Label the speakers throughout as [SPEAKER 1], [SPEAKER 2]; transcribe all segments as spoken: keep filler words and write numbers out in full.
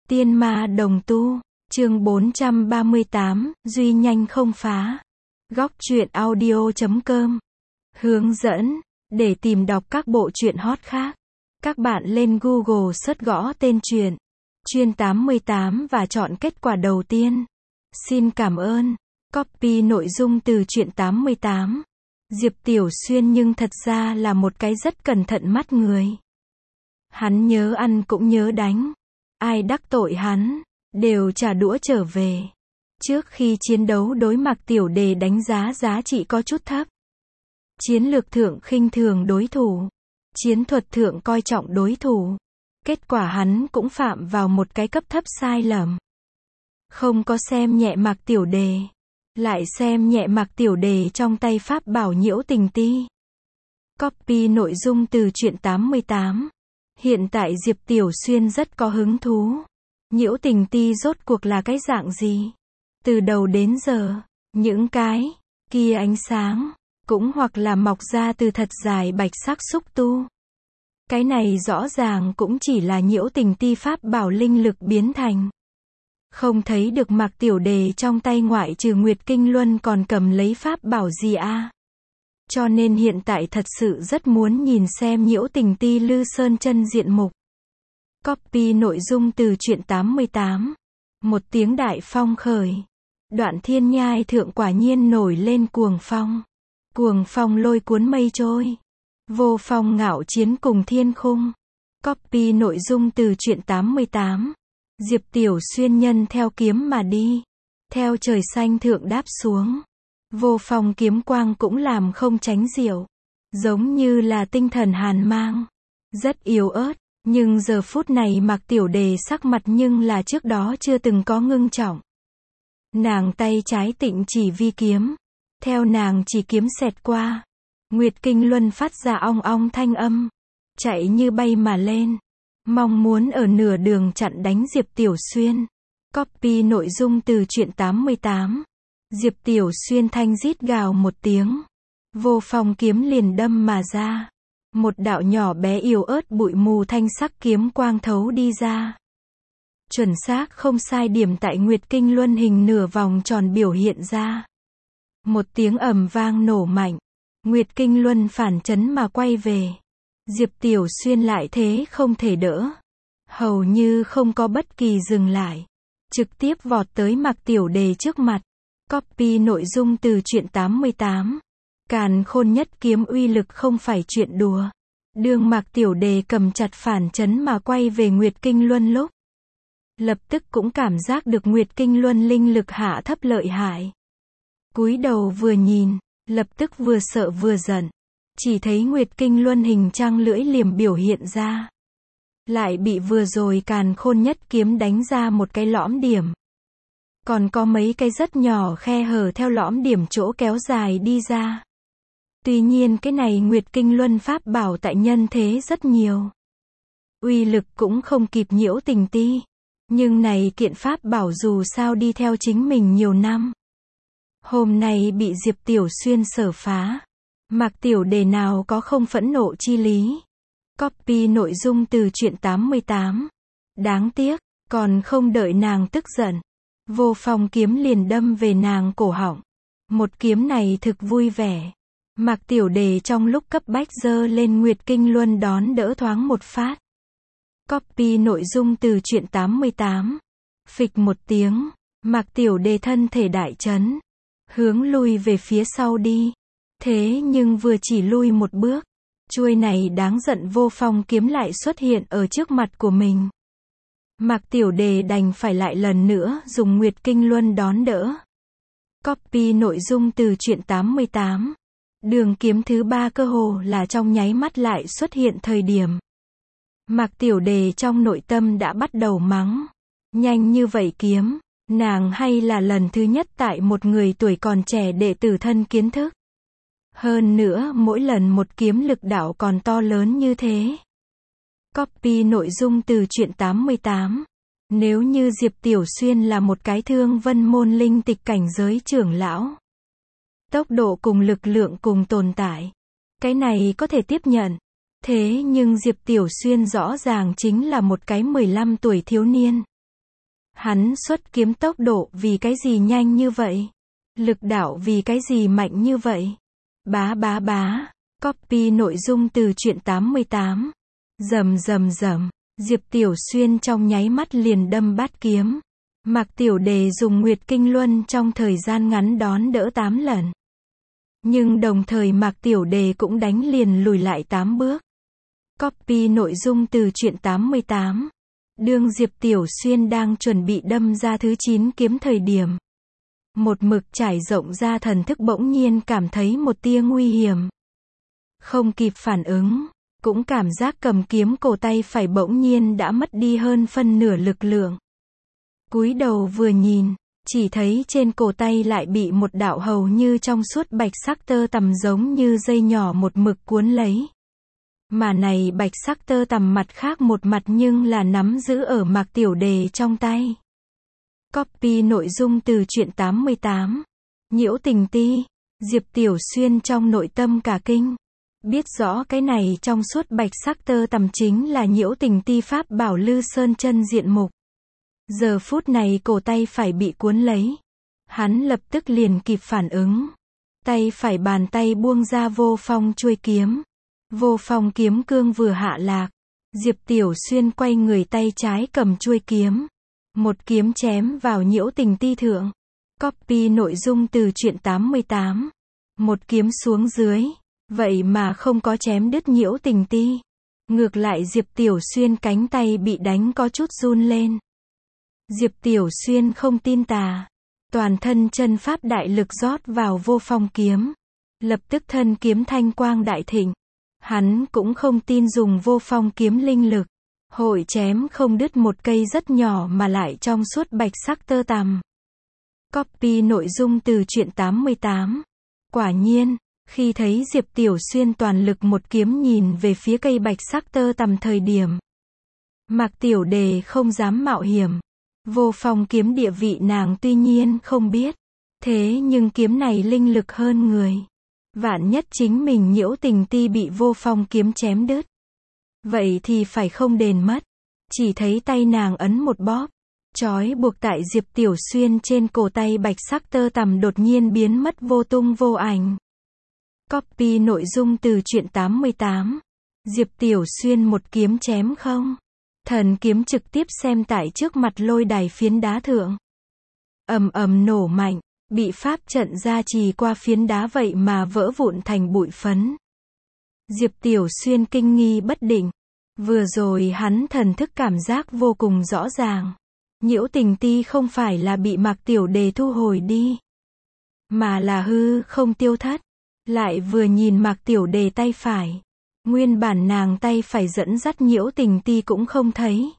[SPEAKER 1] Tiên ma đồng tu, chương bốn trăm ba mươi tám, Duy nhanh không phá. Góc truyện audio chấm com. Hướng dẫn, để tìm đọc các bộ truyện hot khác. Các bạn lên Google search gõ tên truyện, Chuyên tám mươi tám và chọn kết quả đầu tiên. Xin cảm ơn. Copy nội dung từ truyện tám mươi tám. Diệp Tiểu Xuyên nhưng thật ra là một cái rất cẩn thận mắt người. Hắn nhớ ăn cũng nhớ đánh. Ai đắc tội hắn, đều trả đũa trở về. Trước khi chiến đấu đối mặt Tiểu Đề đánh giá giá trị có chút thấp. Chiến lược thượng khinh thường đối thủ. Chiến thuật thượng coi trọng đối thủ. Kết quả hắn cũng phạm vào một cái cấp thấp sai lầm. Không có xem nhẹ Mạc Tiểu Đề, lại xem nhẹ Mạc Tiểu Đề trong tay pháp bảo nhiễu tình ti. Copy nội dung từ truyện tám mươi tám. Hiện tại Diệp Tiểu Xuyên rất có hứng thú. Nhiễu tình ti rốt cuộc là cái dạng gì? Từ đầu đến giờ, những cái kia ánh sáng, cũng hoặc là mọc ra từ thật dài bạch sắc xúc tu. Cái này rõ ràng cũng chỉ là nhiễu tình ti pháp bảo linh lực biến thành. Không thấy được Mạc Tiểu Đề trong tay ngoại trừ Nguyệt Kinh Luân còn cầm lấy pháp bảo gì a? À? Cho nên hiện tại thật sự rất muốn nhìn xem nhiễu tình ti Lư Sơn chân diện mục. Copy nội dung từ truyện tám mươi tám. Một tiếng đại phong khởi. Đoạn thiên nhai thượng quả nhiên nổi lên cuồng phong. Cuồng phong lôi cuốn mây trôi. Vô phong ngạo chiến cùng thiên khung. Copy nội dung từ truyện tám mươi tám. Diệp Tiểu Xuyên nhân theo kiếm mà đi. Theo trời xanh thượng đáp xuống. Vô phong kiếm quang cũng làm không tránh diệu. Giống như là tinh thần hàn mang. Rất yếu ớt, nhưng giờ phút này Mạc Tiểu Đề sắc mặt nhưng là trước đó chưa từng có ngưng trọng. Nàng tay trái tịnh chỉ vi kiếm. Theo nàng chỉ kiếm xẹt qua. Nguyệt Kinh Luân phát ra ong ong thanh âm. Chạy như bay mà lên. Mong muốn ở nửa đường chặn đánh Diệp Tiểu Xuyên. Copy nội dung từ truyện tám mươi tám. Diệp Tiểu Xuyên thanh rít gào một tiếng. Vô phong kiếm liền đâm mà ra. Một đạo nhỏ bé yếu ớt bụi mù thanh sắc kiếm quang thấu đi ra. Chuẩn xác không sai điểm tại Nguyệt Kinh Luân hình nửa vòng tròn biểu hiện ra. Một tiếng ầm vang nổ mạnh. Nguyệt Kinh Luân phản chấn mà quay về. Diệp Tiểu Xuyên lại thế không thể đỡ. Hầu như không có bất kỳ dừng lại. Trực tiếp vọt tới Mạc Tiểu Đề trước mặt. Copy nội dung từ truyện tám mươi tám. Càn khôn nhất kiếm uy lực không phải chuyện đùa. Đương Mạc Tiểu Đề cầm chặt phản chấn mà quay về Nguyệt Kinh Luân lúc. Lập tức cũng cảm giác được Nguyệt Kinh Luân linh lực hạ thấp lợi hại. Cúi đầu vừa nhìn, lập tức vừa sợ vừa giận. Chỉ thấy Nguyệt Kinh Luân hình trăng lưỡi liềm biểu hiện ra. Lại bị vừa rồi càn khôn nhất kiếm đánh ra một cái lõm điểm. Còn có mấy cái rất nhỏ khe hở theo lõm điểm chỗ kéo dài đi ra. Tuy nhiên cái này Nguyệt Kinh Luân pháp bảo tại nhân thế rất nhiều. Uy lực cũng không kịp nhiễu tình ti. Nhưng này kiện pháp bảo dù sao đi theo chính mình nhiều năm. Hôm nay bị Diệp Tiểu Xuyên sở phá. Mạc Tiểu Đề nào có không phẫn nộ chi lý. Copy nội dung từ truyện tám mươi tám. Đáng tiếc, còn không đợi nàng tức giận. Vô phong kiếm liền đâm về nàng cổ họng. Một kiếm này thực vui vẻ. Mạc Tiểu Đề trong lúc cấp bách giơ lên Nguyệt Kinh Luân đón đỡ thoáng một phát. Copy nội dung từ truyện tám mươi tám. Phịch một tiếng, Mạc Tiểu Đề thân thể đại chấn. Hướng lui về phía sau đi. Thế nhưng vừa chỉ lui một bước. Chuôi này đáng giận vô phong kiếm lại xuất hiện ở trước mặt của mình. Mạc Tiểu Đề đành phải lại lần nữa dùng Nguyệt Kinh Luân đón đỡ. Copy nội dung từ truyện tám mươi tám. Đường kiếm thứ ba cơ hồ là trong nháy mắt lại xuất hiện thời điểm. Mạc Tiểu Đề trong nội tâm đã bắt đầu mắng. Nhanh như vậy kiếm, nàng hay là lần thứ nhất tại một người tuổi còn trẻ đệ tử thân kiến thức. Hơn nữa mỗi lần một kiếm lực đạo còn to lớn như thế. Copy nội dung từ truyện tám mươi tám. Nếu như Diệp Tiểu Xuyên là một cái thương vân môn linh tịch cảnh giới trưởng lão. Tốc độ cùng lực lượng cùng tồn tại. Cái này có thể tiếp nhận. Thế nhưng Diệp Tiểu Xuyên rõ ràng chính là một cái mười lăm tuổi thiếu niên. Hắn xuất kiếm tốc độ vì cái gì nhanh như vậy? Lực đạo vì cái gì mạnh như vậy? Bá bá bá. Copy nội dung từ truyện tám mươi tám. Rầm rầm rầm. Diệp Tiểu Xuyên trong nháy mắt liền đâm bát kiếm. Mạc Tiểu Đề dùng Nguyệt Kinh Luân trong thời gian ngắn đón đỡ tám lần. Nhưng đồng thời Mạc Tiểu Đề cũng đánh liền lùi lại tám bước. Copy nội dung từ truyện tám mươi tám. Đương Diệp Tiểu Xuyên đang chuẩn bị đâm ra thứ chín kiếm thời điểm. Một mực trải rộng ra thần thức bỗng nhiên cảm thấy một tia nguy hiểm. Không kịp phản ứng, cũng cảm giác cầm kiếm cổ tay phải bỗng nhiên đã mất đi hơn phân nửa lực lượng. Cúi đầu vừa nhìn, chỉ thấy trên cổ tay lại bị một đạo hầu như trong suốt bạch sắc tơ tằm giống như dây nhỏ một mực cuốn lấy. Mà này bạch sắc tơ tằm mặt khác một mặt nhưng là nắm giữ ở Mạc Tiểu Đề trong tay. Copy nội dung từ truyện tám mươi tám. Nhiễu tình ti. Diệp Tiểu Xuyên trong nội tâm cả kinh. Biết rõ cái này trong suốt bạch sắc tơ tằm chính là nhiễu tình ti pháp bảo Lư Sơn chân diện mục. Giờ phút này cổ tay phải bị cuốn lấy. Hắn lập tức liền kịp phản ứng. Tay phải bàn tay buông ra vô phong chuôi kiếm. Vô phong kiếm cương vừa hạ lạc. Diệp Tiểu Xuyên quay người tay trái cầm chuôi kiếm. Một kiếm chém vào nhiễu tình ti thượng. Copy nội dung từ truyện tám mươi tám. Một kiếm xuống dưới. Vậy mà không có chém đứt nhiễu tình ti. Ngược lại Diệp Tiểu Xuyên cánh tay bị đánh có chút run lên. Diệp Tiểu Xuyên không tin tà. Toàn thân chân pháp đại lực rót vào vô phong kiếm. Lập tức thân kiếm thanh quang đại thịnh. Hắn cũng không tin dùng vô phong kiếm linh lực. Hội chém không đứt một cây rất nhỏ mà lại trong suốt bạch sắc tơ tằm. Copy nội dung từ truyện tám mươi tám. Quả nhiên, khi thấy Diệp Tiểu Xuyên toàn lực một kiếm nhìn về phía cây bạch sắc tơ tằm thời điểm. Mạc Tiểu Đề không dám mạo hiểm. Vô phong kiếm địa vị nàng tuy nhiên không biết. Thế nhưng kiếm này linh lực hơn người. Vạn nhất chính mình nhiễu tình ti bị vô phong kiếm chém đứt. Vậy thì phải không đền mất. Chỉ thấy tay nàng ấn một bóp. Trói buộc tại Diệp Tiểu Xuyên trên cổ tay bạch sắc tơ tằm đột nhiên biến mất vô tung vô ảnh. Copy nội dung từ truyện tám mươi tám. Diệp Tiểu Xuyên một kiếm chém không. Thần kiếm trực tiếp xem tại trước mặt lôi đài phiến đá thượng. Ầm ầm nổ mạnh, bị pháp trận gia trì qua phiến đá vậy mà vỡ vụn thành bụi phấn. Diệp Tiểu Xuyên kinh nghi bất định. Vừa rồi hắn thần thức cảm giác vô cùng rõ ràng. Nhiễu tình ti không phải là bị Mạc Tiểu Đề thu hồi đi. Mà là hư không tiêu thất. Lại vừa nhìn Mạc Tiểu Đề tay phải. Nguyên bản nàng tay phải dẫn dắt nhiễu tình ti cũng không thấy.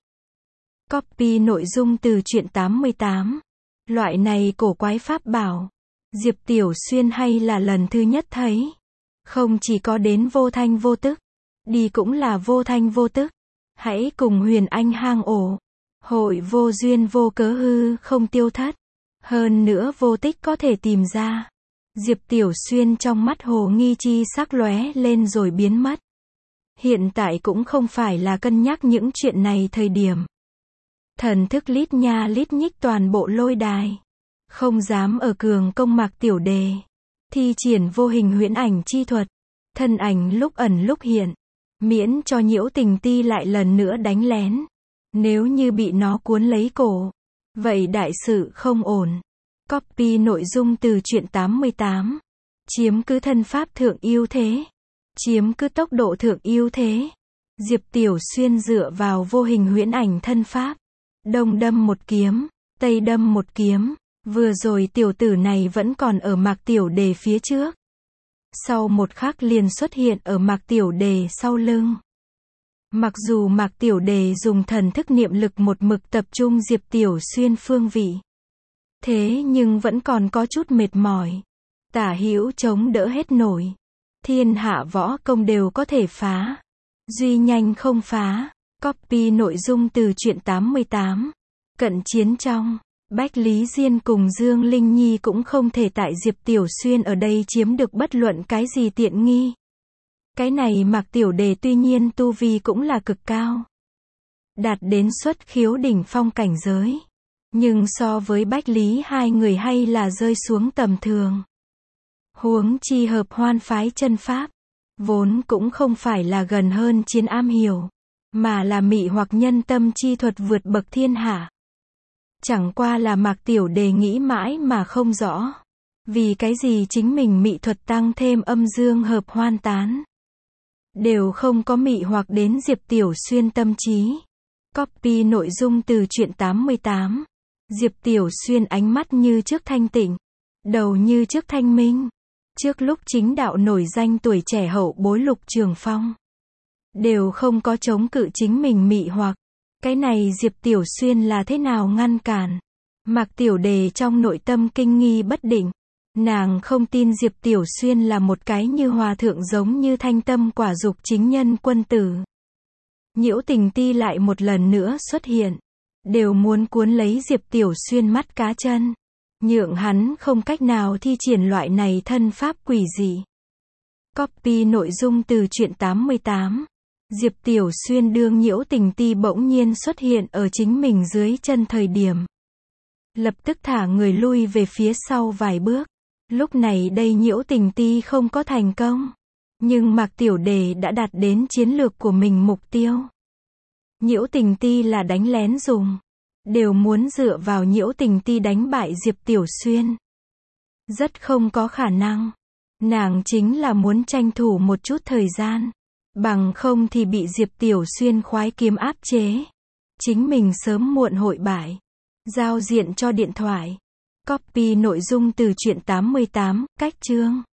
[SPEAKER 1] Copy nội dung từ truyện tám mươi tám. Loại này cổ quái pháp bảo. Diệp Tiểu Xuyên hay là lần thứ nhất thấy. Không chỉ có đến vô thanh vô tức. Đi cũng là vô thanh vô tức. Hãy cùng Huyền Anh hang ổ. Hội vô duyên vô cớ hư không tiêu thất. Hơn nữa vô tích có thể tìm ra. Diệp Tiểu Xuyên trong mắt hồ nghi chi sắc lóe lên rồi biến mất. Hiện tại cũng không phải là cân nhắc những chuyện này thời điểm. Thần thức lít nha lít nhích toàn bộ lôi đài. Không dám ở cường công Mạc Tiểu Đề. Thi triển vô hình huyễn ảnh chi thuật. Thân ảnh lúc ẩn lúc hiện. Miễn cho nhiễu tình ti lại lần nữa đánh lén. Nếu như bị nó cuốn lấy cổ. Vậy đại sự không ổn. Copy nội dung từ truyện tám mươi tám. Chiếm cứ thân pháp thượng ưu thế. Chiếm cứ tốc độ thượng ưu thế. Diệp Tiểu Xuyên dựa vào vô hình huyễn ảnh thân pháp. Đông đâm một kiếm. Tây đâm một kiếm. Vừa rồi tiểu tử này vẫn còn ở Mạc Tiểu Đề phía trước. Sau một khắc liền xuất hiện ở Mạc Tiểu Đề sau lưng. Mặc dù Mạc Tiểu Đề dùng thần thức niệm lực một mực tập trung Diệp Tiểu Xuyên phương vị. Thế nhưng vẫn còn có chút mệt mỏi. Tả hữu chống đỡ hết nổi. Thiên hạ võ công đều có thể phá. Duy nhanh không phá. Copy nội dung từ truyện tám mươi tám. Cận chiến trong. Bách Lý Diên cùng Dương Linh Nhi cũng không thể tại Diệp Tiểu Xuyên ở đây chiếm được bất luận cái gì tiện nghi. Cái này Mạc Tiểu Đề tuy nhiên tu vi cũng là cực cao. Đạt đến xuất khiếu đỉnh phong cảnh giới. Nhưng so với Bách Lý hai người hay là rơi xuống tầm thường. Huống chi hợp hoan phái chân pháp, vốn cũng không phải là gần hơn chiến am hiểu, mà là mị hoặc nhân tâm chi thuật vượt bậc thiên hạ. Chẳng qua là Mạc Tiểu Đề nghĩ mãi mà không rõ. Vì cái gì chính mình mị thuật tăng thêm âm dương hợp hoan tán, đều không có mị hoặc đến Diệp Tiểu Xuyên tâm trí. Copy nội dung từ truyện tám mươi tám. Diệp Tiểu Xuyên ánh mắt như trước thanh tịnh, đầu như trước thanh minh. Trước lúc chính đạo nổi danh tuổi trẻ hậu bối Lục Trường Phong, đều không có chống cự chính mình mị hoặc. Cái này Diệp Tiểu Xuyên là thế nào ngăn cản? Mạc Tiểu Đề trong nội tâm kinh nghi bất định. Nàng không tin Diệp Tiểu Xuyên là một cái như hòa thượng giống như thanh tâm quả dục chính nhân quân tử. Nhiễu Tình Ti lại một lần nữa xuất hiện, đều muốn cuốn lấy Diệp Tiểu Xuyên mắt cá chân, nhượng hắn không cách nào thi triển loại này thân pháp quỷ dị. Copy nội dung từ truyện tám mươi tám. Diệp Tiểu Xuyên đương Nhiễu Tình Ti bỗng nhiên xuất hiện ở chính mình dưới chân thời điểm, lập tức thả người lui về phía sau vài bước. Lúc này đây Nhiễu Tình Ti không có thành công, nhưng Mạc Tiểu Đề đã đạt đến chiến lược của mình mục tiêu. Nhiễu Tình Ti là đánh lén dùng, đều muốn dựa vào Nhiễu Tình Ti đánh bại Diệp Tiểu Xuyên. Rất không có khả năng. Nàng chính là muốn tranh thủ một chút thời gian, bằng không thì bị Diệp Tiểu Xuyên khoái kiếm áp chế. Chính mình sớm muộn hội bại. Giao diện cho điện thoại. Copy nội dung từ truyện tám mươi tám, cách chương.